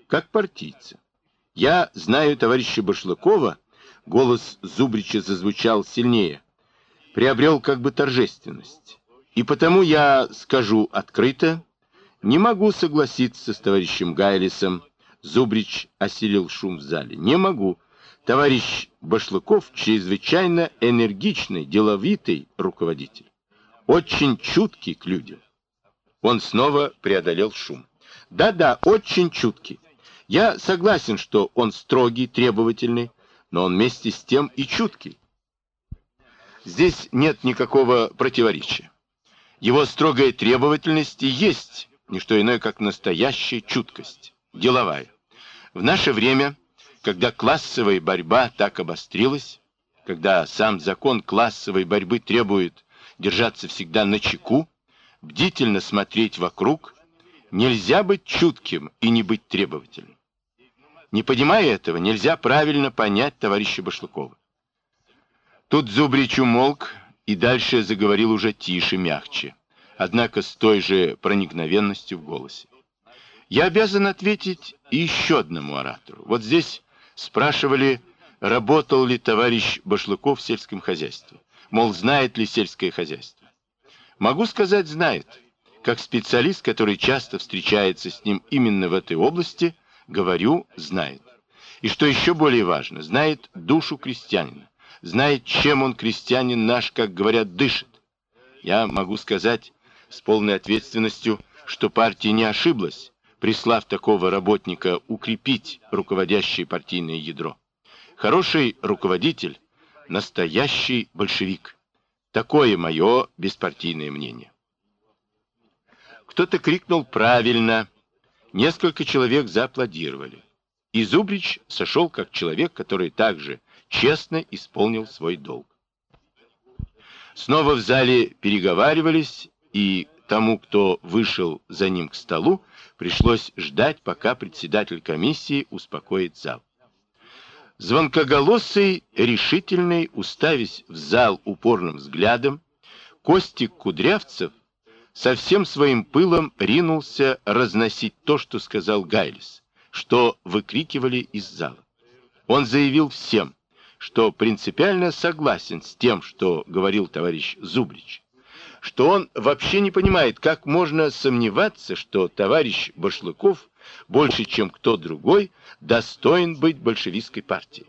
как партийца. Я знаю товарища Башлыкова, голос Зубрича зазвучал сильнее, приобрел как бы торжественность. И потому я скажу открыто, не могу согласиться с товарищем Гайлисом. Зубрич осилил шум в зале. Не могу. Товарищ Башлыков чрезвычайно энергичный, деловитый руководитель. Очень чуткий к людям. Он снова преодолел шум. Да-да, очень чуткий. Я согласен, что он строгий, требовательный, но он вместе с тем и чуткий. Здесь нет никакого противоречия. Его строгая требовательность и есть не что иное, как настоящая чуткость, деловая. В наше время, когда классовая борьба так обострилась, когда сам закон классовой борьбы требует держаться всегда начеку, бдительно смотреть вокруг, нельзя быть чутким и не быть требовательным. Не понимая этого, нельзя правильно понять товарища Башлыкова. Тут Зубрич умолк и дальше заговорил уже тише, мягче, однако с той же проникновенностью в голосе. Я обязан ответить и еще одному оратору. Вот здесь спрашивали, работал ли товарищ Башлыков в сельском хозяйстве. Мол, знает ли сельское хозяйство. Могу сказать, знает. Как специалист, который часто встречается с ним именно в этой области, говорю, знает. И что еще более важно, знает душу крестьянина. Знает, чем он, крестьянин наш, как говорят, дышит. Я могу сказать с полной ответственностью, что партия не ошиблась, прислав такого работника укрепить руководящее партийное ядро. Хороший руководитель – настоящий большевик. Такое мое беспартийное мнение. Кто-то крикнул «правильно», несколько человек зааплодировали. И Зубрич сошел как человек, который также честно исполнил свой долг. Снова в зале переговаривались, и тому, кто вышел за ним к столу, пришлось ждать, пока председатель комиссии успокоит зал. Звонкоголосый, решительный, уставясь в зал упорным взглядом, Костик Кудрявцев со всем своим пылом ринулся разносить то, что сказал Гайлис, что выкрикивали из зала. Он заявил всем, что принципиально согласен с тем, что говорил товарищ Зубрич, что он вообще не понимает, как можно сомневаться, что товарищ Башлыков, больше чем кто другой, достоин быть большевистской партией.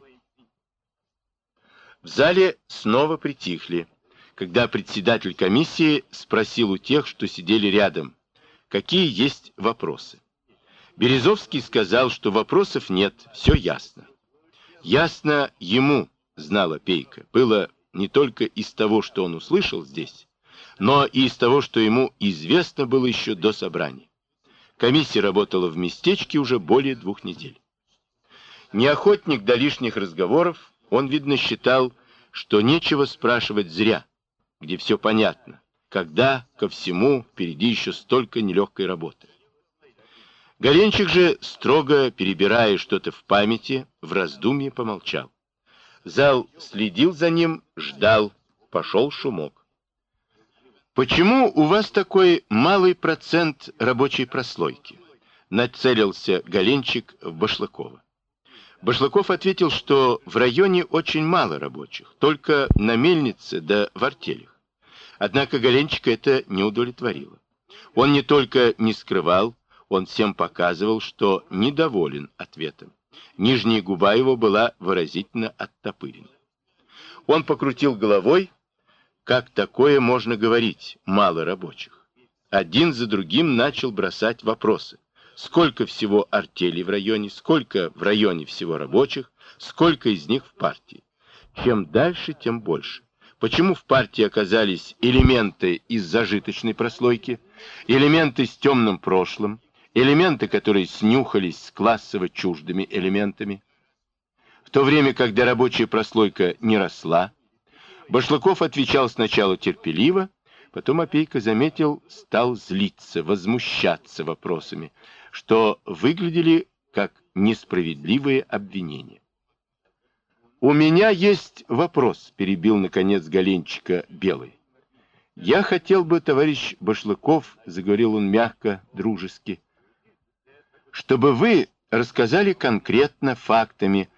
В зале снова притихли, когда председатель комиссии спросил у тех, что сидели рядом, какие есть вопросы. Березовский сказал, что вопросов нет, все ясно. Ясно ему, знала Пейка, было не только из того, что он услышал здесь, но и из того, что ему известно было еще до собрания. Комиссия работала в местечке уже более 2 недель. Неохотник до лишних разговоров, он, видно, считал, что нечего спрашивать зря, где все понятно, когда ко всему впереди еще столько нелегкой работы. Голенчик же, строго перебирая что-то в памяти, в раздумье помолчал. Зал следил за ним, ждал, пошел шумок. «Почему у вас такой малый процент рабочей прослойки?» Нацелился Голенчик в Башлыкова. Башлыков ответил, что в районе очень мало рабочих, только на мельнице да в артелях. Однако Голенчика это не удовлетворило. Он не только не скрывал, он всем показывал, что недоволен ответом. Нижняя губа его была выразительно оттопырена. Он покрутил головой. Как такое можно говорить, мало рабочих? Один за другим начал бросать вопросы. Сколько всего артелей в районе, сколько в районе всего рабочих, сколько из них в партии? Чем дальше, тем больше. Почему в партии оказались элементы из зажиточной прослойки, элементы с темным прошлым, элементы, которые снюхались с классово чуждыми элементами? В то время, когда рабочая прослойка не росла, Башлыков отвечал сначала терпеливо, потом Опейка заметил, стал злиться, возмущаться вопросами, что выглядели как несправедливые обвинения. «У меня есть вопрос», — перебил, наконец, Голенчика Белый. «Я хотел бы, товарищ Башлыков, — заговорил он мягко, дружески, — чтобы вы рассказали конкретно, фактами,